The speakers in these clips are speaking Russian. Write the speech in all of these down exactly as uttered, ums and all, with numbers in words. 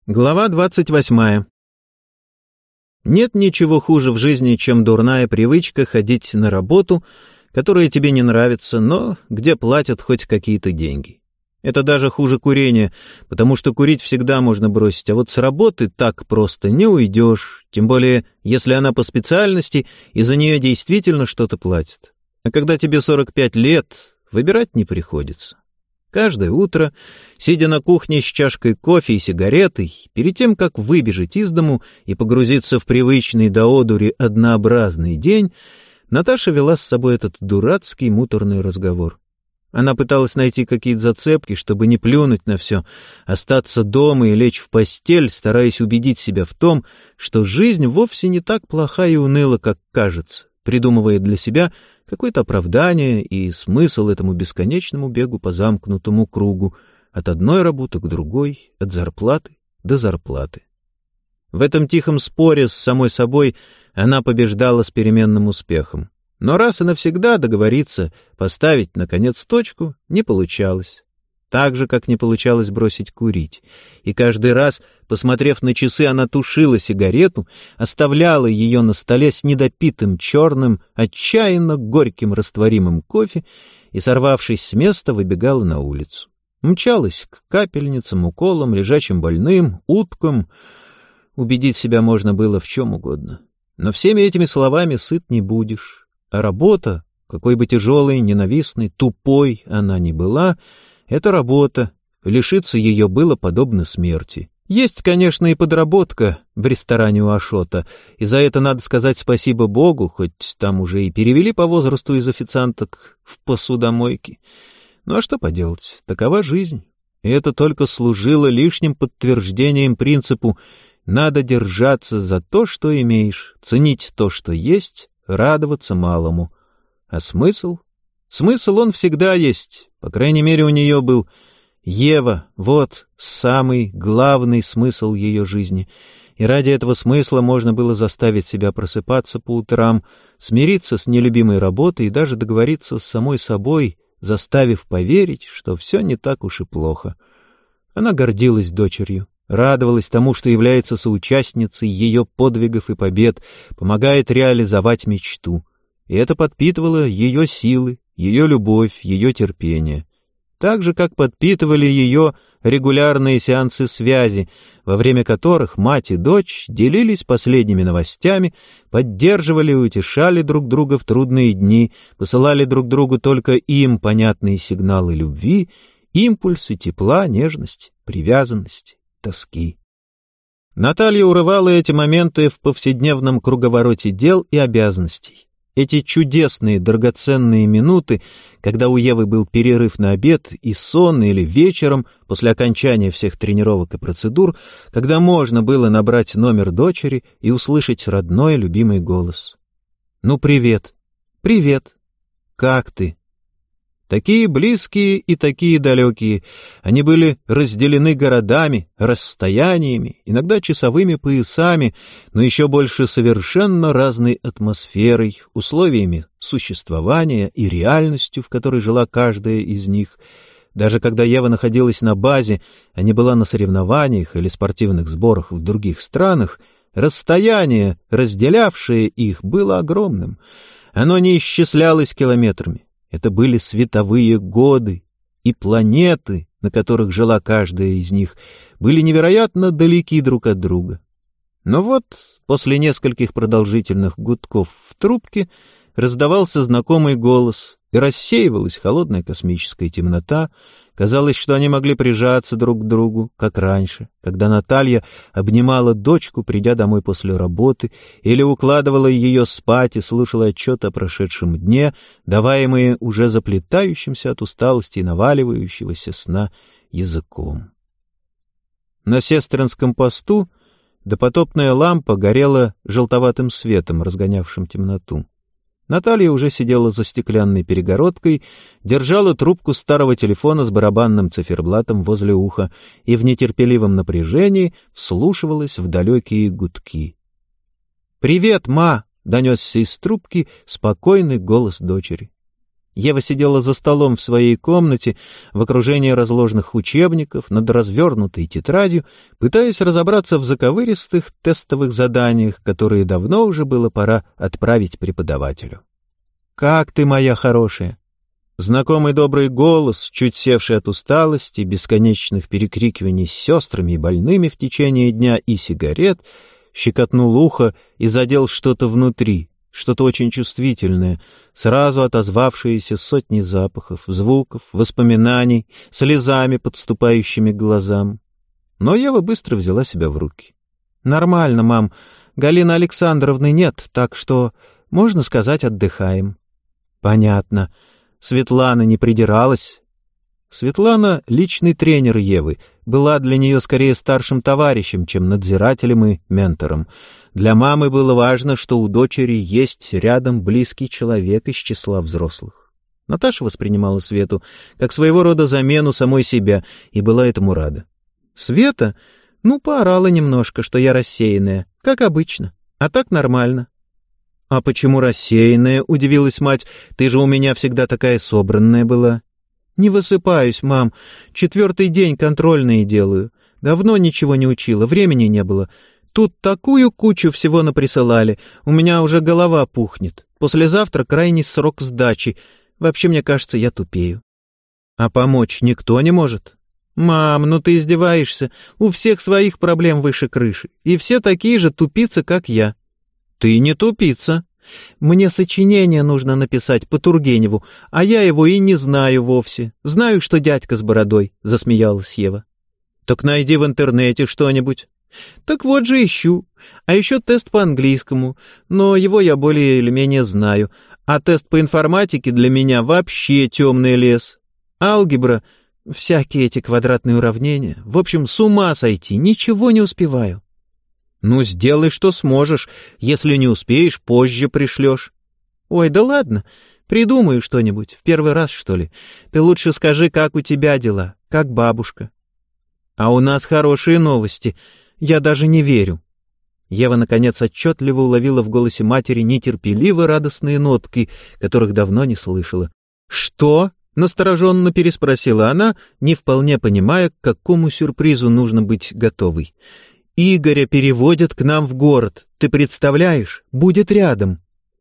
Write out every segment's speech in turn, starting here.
Глава двадцать восьмая. Нет ничего хуже в жизни, чем дурная привычка ходить на работу, которая тебе не нравится, но где платят хоть какие-то деньги. Это даже хуже курения, потому что курить всегда можно бросить, а вот с работы так просто не уйдешь, тем более если она по специальности и за нее действительно что-то платят. А когда тебе сорок пять лет, выбирать не приходится. Каждое утро, сидя на кухне с чашкой кофе и сигаретой, перед тем, как выбежать из дому и погрузиться в привычный до одури однообразный день, Наташа вела с собой этот дурацкий муторный разговор. Она пыталась найти какие-то зацепки, чтобы не плюнуть на все, остаться дома и лечь в постель, стараясь убедить себя в том, что жизнь вовсе не так плоха и уныла, как кажется, придумывая для себя какое-то оправдание и смысл этому бесконечному бегу по замкнутому кругу, от одной работы к другой, от зарплаты до зарплаты. В этом тихом споре с самой собой она побеждала с переменным успехом. Но раз и навсегда договориться, поставить, наконец, точку, не получалось. Так же, как не получалось бросить курить. И каждый раз, посмотрев на часы, она тушила сигарету, оставляла ее на столе с недопитым черным, отчаянно горьким растворимым кофе и, сорвавшись с места, выбегала на улицу. Мчалась к капельницам, уколам, лежачим больным, уткам. Убедить себя можно было в чем угодно. Но всеми этими словами сыт не будешь. А работа, какой бы тяжелой, ненавистной, тупой она ни была, это работа, лишиться ее было подобно смерти. Есть, конечно, и подработка в ресторане у Ашота, и за это надо сказать спасибо Богу, хоть там уже и перевели по возрасту из официанток в посудомойки. Ну а что поделать, такова жизнь. И это только служило лишним подтверждением принципу «надо держаться за то, что имеешь, ценить то, что есть, радоваться малому». А смысл? Смысл он всегда есть, по крайней мере у нее был. Ева — вот самый главный смысл ее жизни. И ради этого смысла можно было заставить себя просыпаться по утрам, смириться с нелюбимой работой и даже договориться с самой собой, заставив поверить, что все не так уж и плохо. Она гордилась дочерью, радовалась тому, что является соучастницей ее подвигов и побед, помогает реализовать мечту. И это подпитывало ее силы, ее любовь, ее терпение. Так же, как подпитывали ее регулярные сеансы связи, во время которых мать и дочь делились последними новостями, поддерживали и утешали друг друга в трудные дни, посылали друг другу только им понятные сигналы любви, импульсы тепла, нежности, привязанности, тоски. Наталья урывала эти моменты в повседневном круговороте дел и обязанностей. Эти чудесные, драгоценные минуты, когда у Евы был перерыв на обед и сон, или вечером, после окончания всех тренировок и процедур, когда можно было набрать номер дочери и услышать родной, любимый голос. «Ну, привет! Привет! Как ты?» Такие близкие и такие далекие. Они были разделены городами, расстояниями, иногда часовыми поясами, но еще больше совершенно разной атмосферой, условиями существования и реальностью, в которой жила каждая из них. Даже когда Ева находилась на базе, а не была на соревнованиях или спортивных сборах в других странах, расстояние, разделявшее их, было огромным. Оно не исчислялось километрами. Это были световые годы, и планеты, на которых жила каждая из них, были невероятно далеки друг от друга. Но вот после нескольких продолжительных гудков в трубке раздавался знакомый голос, и рассеивалась холодная космическая темнота. Казалось, что они могли прижаться друг к другу, как раньше, когда Наталья обнимала дочку, придя домой после работы, или укладывала ее спать и слушала отчет о прошедшем дне, даваемые уже заплетающимся от усталости и наваливающегося сна языком. На сестринском посту допотопная лампа горела желтоватым светом, разгонявшим темноту. Наталья уже сидела за стеклянной перегородкой, держала трубку старого телефона с барабанным циферблатом возле уха и в нетерпеливом напряжении вслушивалась в далекие гудки. «Привет, ма!» — донесся из трубки спокойный голос дочери. Ева сидела за столом в своей комнате в окружении разложенных учебников над развернутой тетрадью, пытаясь разобраться в заковыристых тестовых заданиях, которые давно уже было пора отправить преподавателю. «Как ты, моя хорошая?» Знакомый добрый голос, чуть севший от усталости, бесконечных перекрикиваний с сестрами и больными в течение дня и сигарет, щекотнул ухо и задел что-то внутри, что-то очень чувствительное, сразу отозвавшееся сотни запахов, звуков, воспоминаний, слезами, подступающими к глазам. Но Ева быстро взяла себя в руки. «Нормально, мам. Галины Александровны нет, так что, можно сказать, отдыхаем». «Понятно. Светлана не придиралась?» Светлана, личный тренер Евы, была для нее скорее старшим товарищем, чем надзирателем и ментором. Для мамы было важно, что у дочери есть рядом близкий человек из числа взрослых. Наташа воспринимала Свету как своего рода замену самой себя и была этому рада. Света, ну, поорала немножко, что я рассеянная, как обычно, а так нормально. «А почему рассеянная?» — удивилась мать. «Ты же у меня всегда такая собранная была». «Не высыпаюсь, мам. Четвертый день контрольные делаю. Давно ничего не учила, времени не было. Тут такую кучу всего наприсылали. У меня уже голова пухнет. Послезавтра крайний срок сдачи. Вообще, мне кажется, я тупею». «А помочь никто не может?» «Мам, ну ты издеваешься. У всех своих проблем выше крыши. И все такие же тупицы, как я». «Ты не тупица. Мне сочинение нужно написать по Тургеневу, а я его и не знаю вовсе. Знаю, что дядька с бородой», — засмеялась Ева. «Так найди в интернете что-нибудь». «Так вот же ищу. А еще тест по английскому, но его я более или менее знаю. А тест по информатике для меня вообще темный лес. Алгебра, всякие эти квадратные уравнения. В общем, с ума сойти, ничего не успеваю». «Ну, сделай, что сможешь. Если не успеешь, позже пришлешь». «Ой, да ладно. Придумаю что-нибудь. В первый раз, что ли. Ты лучше скажи, как у тебя дела, как бабушка». «А у нас хорошие новости. Я даже не верю». Ева, наконец, отчетливо уловила в голосе матери нетерпеливо радостные нотки, которых давно не слышала. «Что?» — настороженно переспросила она, не вполне понимая, к какому сюрпризу нужно быть готовой. «Игоря переводят к нам в город. Ты представляешь? Будет рядом».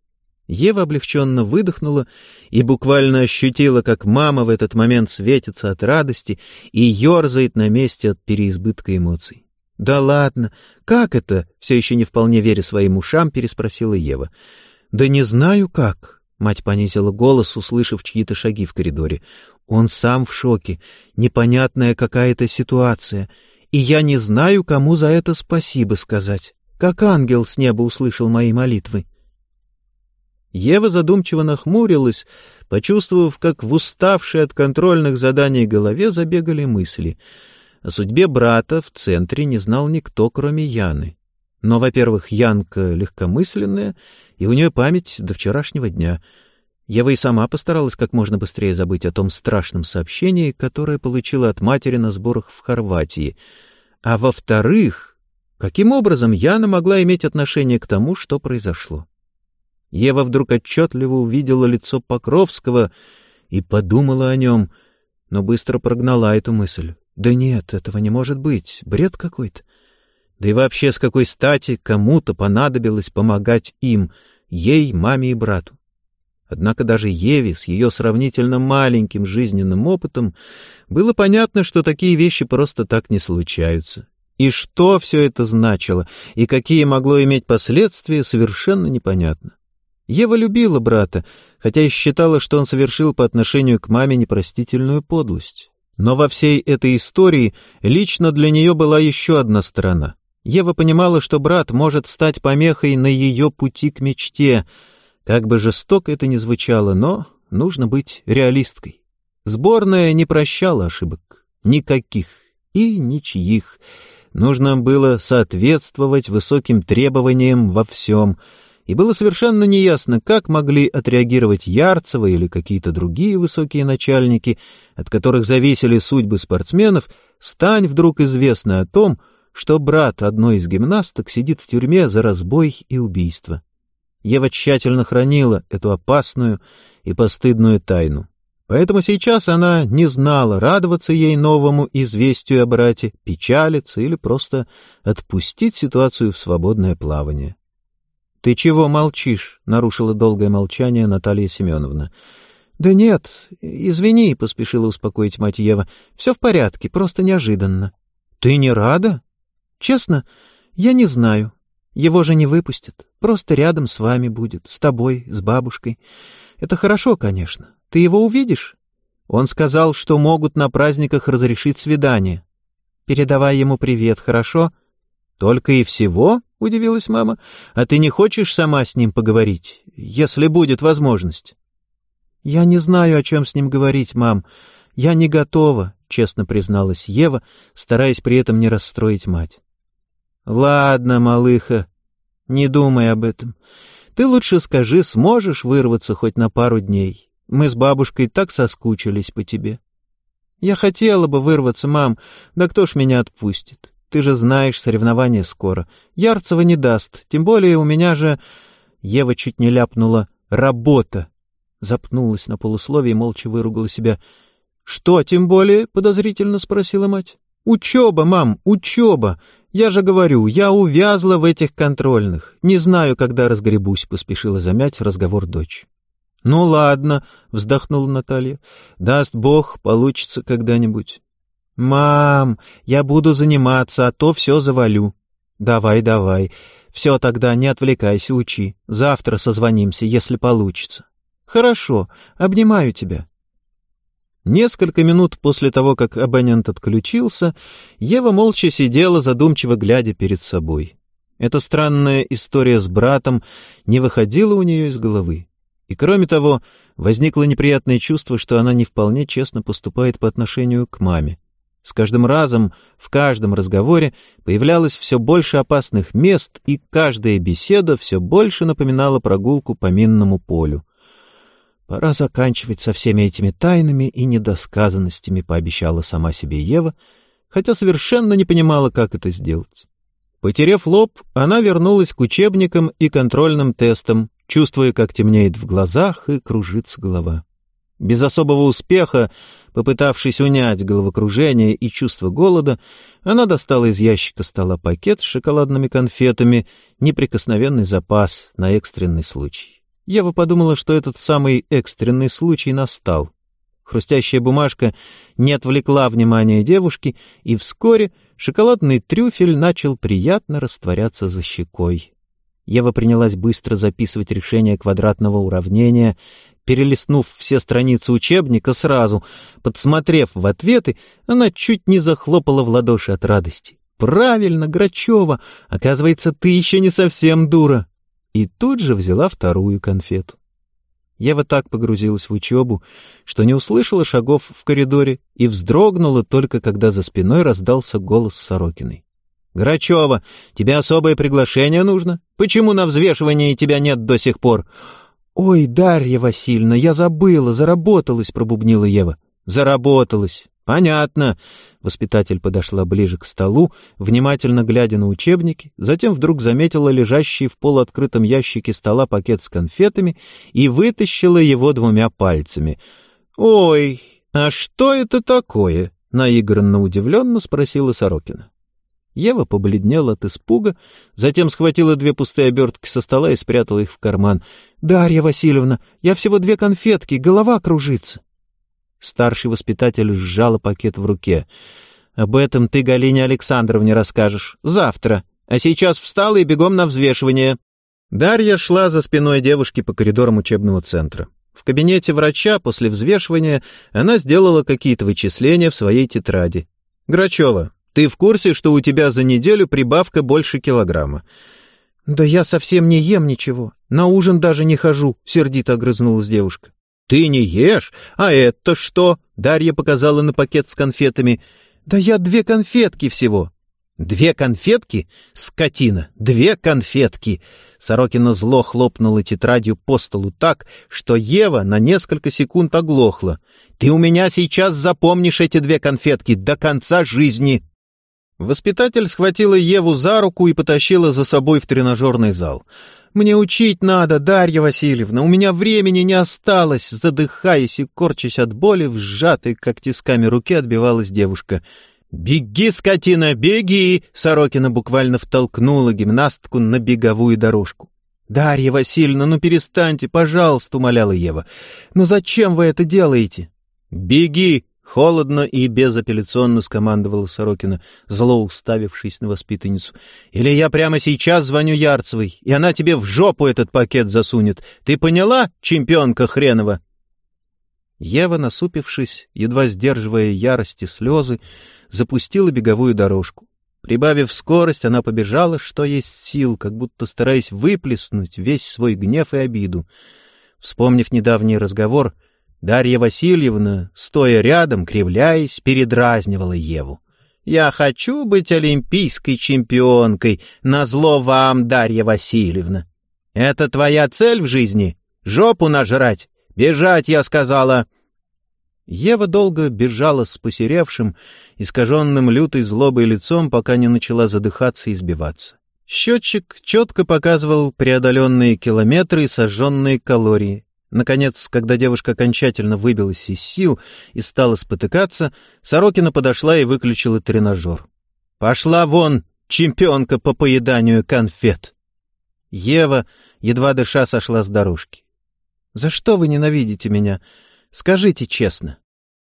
Ева облегченно выдохнула и буквально ощутила, как мама в этот момент светится от радости и ерзает на месте от переизбытка эмоций. «Да ладно! Как это?» — все еще не вполне веря своим ушам, переспросила Ева. «Да не знаю как». Мать понизила голос, услышав чьи-то шаги в коридоре. «Он сам в шоке. Непонятная какая-то ситуация. И я не знаю, кому за это спасибо сказать. Как ангел с неба услышал мои молитвы». Ева задумчиво нахмурилась, почувствовав, как в уставшей от контрольных заданий голове забегали мысли. О судьбе брата в центре не знал никто, кроме Яны. Но, во-первых, Янка легкомысленная, и у нее память до вчерашнего дня. Ева и сама постаралась как можно быстрее забыть о том страшном сообщении, которое получила от матери на сборах в Хорватии. А во-вторых, каким образом Яна могла иметь отношение к тому, что произошло? Ева вдруг отчетливо увидела лицо Покровского и подумала о нем, но быстро прогнала эту мысль. Да нет, этого не может быть, бред какой-то. Да и вообще, с какой стати кому-то понадобилось помогать им, ей, маме и брату? Однако даже Еве с ее сравнительно маленьким жизненным опытом было понятно, что такие вещи просто так не случаются. И что все это значило, и какие могло иметь последствия, совершенно непонятно. Ева любила брата, хотя и считала, что он совершил по отношению к маме непростительную подлость. Но во всей этой истории лично для нее была еще одна сторона. Ева понимала, что брат может стать помехой на ее пути к мечте. Как бы жестоко это ни звучало, но нужно быть реалисткой. Сборная не прощала ошибок. Никаких и ничьих. Нужно было соответствовать высоким требованиям во всем. И было совершенно неясно, как могли отреагировать Ярцева или какие-то другие высокие начальники, от которых зависели судьбы спортсменов, стань вдруг известно о том, что брат одной из гимнасток сидит в тюрьме за разбой и убийство. Ева тщательно хранила эту опасную и постыдную тайну. Поэтому сейчас она не знала, радоваться ей новому известию о брате, печалиться или просто отпустить ситуацию в свободное плавание. — Ты чего молчишь? — нарушила долгое молчание Наталья Семеновна. — Да нет, извини, — поспешила успокоить мать Ева. — Все в порядке, просто неожиданно. — Ты не рада? — Честно, я не знаю. Его же не выпустят. Просто рядом с вами будет, с тобой, с бабушкой. Это хорошо, конечно. Ты его увидишь? Он сказал, что могут на праздниках разрешить свидание. Передавай ему привет, хорошо? Только и всего? — удивилась мама. А ты не хочешь сама с ним поговорить, если будет возможность? Я не знаю, о чем с ним говорить, мам. Я не готова, — честно призналась Ева, стараясь при этом не расстроить мать. Ладно, малыха, не думай об этом. Ты лучше скажи, сможешь вырваться хоть на пару дней? Мы с бабушкой так соскучились по тебе. Я хотела бы вырваться, мам, да кто ж меня отпустит? Ты же знаешь, соревнования скоро. Ярцева не даст, тем более у меня же... Ева чуть не ляпнула «работа». Запнулась на полусловие и молча выругала себя. — Что, тем более? — подозрительно спросила мать. — Учеба, мам, учеба. Я же говорю, я увязла в этих контрольных. Не знаю, когда разгребусь, — поспешила замять разговор дочь. — Ну ладно, — вздохнула Наталья. — Даст Бог, получится когда-нибудь. — Мам, я буду заниматься, а то все завалю. — Давай, давай. Все, тогда не отвлекайся, учи. Завтра созвонимся, если получится. — Хорошо, обнимаю тебя. Несколько минут после того, как абонент отключился, Ева молча сидела, задумчиво глядя перед собой. Эта странная история с братом не выходила у нее из головы. И, кроме того, возникло неприятное чувство, что она не вполне честно поступает по отношению к маме. С каждым разом, в каждом разговоре появлялось все больше опасных мест, и каждая беседа все больше напоминала прогулку по минному полю. «Пора заканчивать со всеми этими тайнами и недосказанностями», — пообещала сама себе Ева, хотя совершенно не понимала, как это сделать. Потеряв лоб, она вернулась к учебникам и контрольным тестам, чувствуя, как темнеет в глазах и кружится голова. Без особого успеха, попытавшись унять головокружение и чувство голода, она достала из ящика стола пакет с шоколадными конфетами, неприкосновенный запас на экстренный случай. Ева подумала, что этот самый экстренный случай настал. Хрустящая бумажка не отвлекла внимания девушки, и вскоре шоколадный трюфель начал приятно растворяться за щекой. Ева принялась быстро записывать решение квадратного уравнения. Перелистнув все страницы учебника сразу, подсмотрев в ответы, она чуть не захлопала в ладоши от радости. «Правильно, Грачева! Оказывается, ты еще не совсем дура!» И тут же взяла вторую конфету. Ева так погрузилась в учебу, что не услышала шагов в коридоре и вздрогнула только, когда за спиной раздался голос Сорокиной. — Грачева, тебе особое приглашение нужно? Почему на взвешивании тебя нет до сих пор? — Ой, Дарья Васильевна, я забыла, заработалась, — пробубнила Ева. — Заработалась. Понятно. Воспитатель подошла ближе к столу, внимательно глядя на учебники, затем вдруг заметила лежащий в полуоткрытом ящике стола пакет с конфетами и вытащила его двумя пальцами. — Ой, а что это такое? — наигранно удивленно спросила Сорокина. Ева побледнела от испуга, затем схватила две пустые обертки со стола и спрятала их в карман. — Дарья Васильевна, я всего две конфетки, голова кружится. Старший воспитатель сжала пакет в руке. — Об этом ты Галине Александровне расскажешь. Завтра. А сейчас встала и бегом на взвешивание. Дарья шла за спиной девушки по коридорам учебного центра. В кабинете врача после взвешивания она сделала какие-то вычисления в своей тетради. — Грачева, ты в курсе, что у тебя за неделю прибавка больше килограмма? — Да я совсем не ем ничего. На ужин даже не хожу, — сердито огрызнулась девушка. — Ты не ешь? А это что? — Дарья показала на пакет с конфетами. — Да я две конфетки всего. — Две конфетки? Скотина! Две конфетки! Сорокина зло хлопнула тетрадью по столу так, что Ева на несколько секунд оглохла. — Ты у меня сейчас запомнишь эти две конфетки до конца жизни! Воспитатель схватила Еву за руку и потащила за собой в тренажерный зал. Мне учить надо, Дарья Васильевна, у меня времени не осталось!» Задыхаясь и корчась от боли, в сжатой, как тисками руки отбивалась девушка. «Беги, скотина, беги!» Сорокина буквально втолкнула гимнастку на беговую дорожку. «Дарья Васильевна, ну перестаньте, пожалуйста!» — умоляла Ева. «Ну зачем вы это делаете?» «Беги!» — холодно и безапелляционно скомандовала Сорокина, зло уставившись на воспитанницу. «Или я прямо сейчас звоню Ярцевой, и она тебе в жопу этот пакет засунет. Ты поняла, чемпионка хренова?» Ева, насупившись, едва сдерживая ярости слезы, запустила беговую дорожку. Прибавив скорость, она побежала, что есть сил, как будто стараясь выплеснуть весь свой гнев и обиду. Вспомнив недавний разговор, Дарья Васильевна, стоя рядом, кривляясь, передразнивала Еву. «Я хочу быть олимпийской чемпионкой, назло вам, Дарья Васильевна. Это твоя цель в жизни? Жопу нажрать? Бежать, я сказала!» Ева долго бежала с посеревшим, искаженным лютой злобой лицом, пока не начала задыхаться и сбиваться. Счетчик четко показывал преодоленные километры и сожженные калории. Наконец, когда девушка окончательно выбилась из сил и стала спотыкаться, Сорокина подошла и выключила тренажер. «Пошла вон, чемпионка по поеданию конфет!» Ева, едва дыша, сошла с дорожки. «За что вы ненавидите меня? Скажите честно».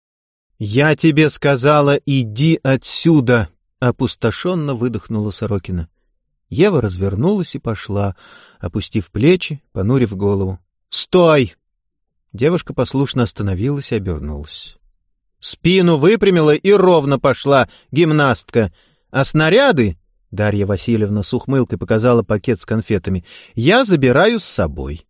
«Я тебе сказала, иди отсюда!» — опустошенно выдохнула Сорокина. Ева развернулась и пошла, опустив плечи, понурив голову. «Стой!» Девушка послушно остановилась и обернулась. «Спину выпрямила и ровно пошла, гимнастка. А снаряды...» — Дарья Васильевна с ухмылкой показала пакет с конфетами. «Я забираю с собой».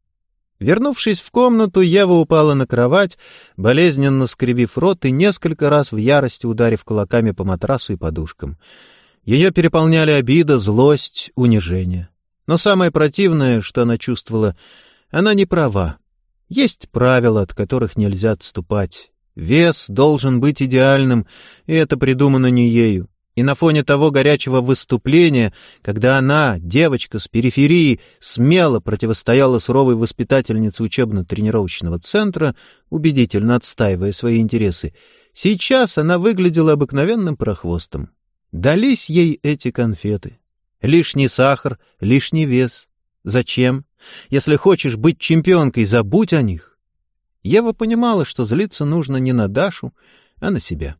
Вернувшись в комнату, Ева упала на кровать, болезненно скривив рот и несколько раз в ярости ударив кулаками по матрасу и подушкам. Ее переполняли обида, злость, унижение. Но самое противное, что она чувствовала, она не права. Есть правила, от которых нельзя отступать. Вес должен быть идеальным, и это придумано не ею. И на фоне того горячего выступления, когда она, девочка с периферии, смело противостояла суровой воспитательнице учебно-тренировочного центра, убедительно отстаивая свои интересы, сейчас она выглядела обыкновенным прохвостом. Дались ей эти конфеты. Лишний сахар, лишний вес. Зачем? Если хочешь быть чемпионкой, забудь о них. Ева понимала, что злиться нужно не на Дашу, а на себя.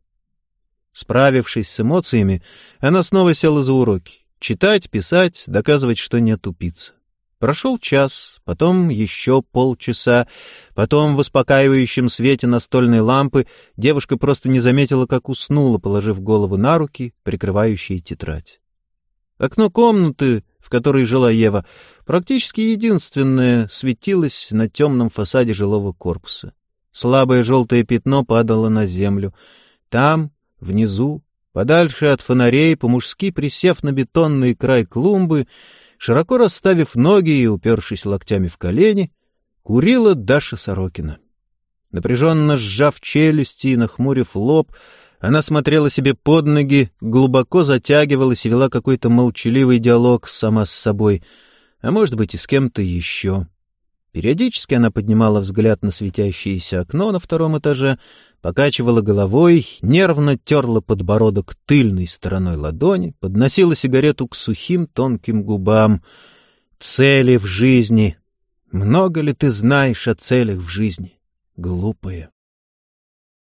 Справившись с эмоциями, она снова села за уроки. Читать, писать, доказывать, что не тупица. Прошел час, потом еще полчаса, потом в успокаивающем свете настольной лампы девушка просто не заметила, как уснула, положив голову на руки, прикрывающие тетрадь. Окно комнаты, в которой жила Ева, практически единственное, светилось на темном фасаде жилого корпуса. Слабое желтое пятно падало на землю. Там, внизу, подальше от фонарей, по-мужски присев на бетонный край клумбы, широко расставив ноги и упершись локтями в колени, курила Даша Сорокина. Напряженно сжав челюсти и нахмурив лоб, она смотрела себе под ноги, глубоко затягивалась и вела какой-то молчаливый диалог сама с собой, а может быть и с кем-то еще. Периодически она поднимала взгляд на светящееся окно на втором этаже, покачивала головой, нервно терла подбородок тыльной стороной ладони, подносила сигарету к сухим тонким губам. Цели в жизни. Много ли ты знаешь о целях в жизни, глупая?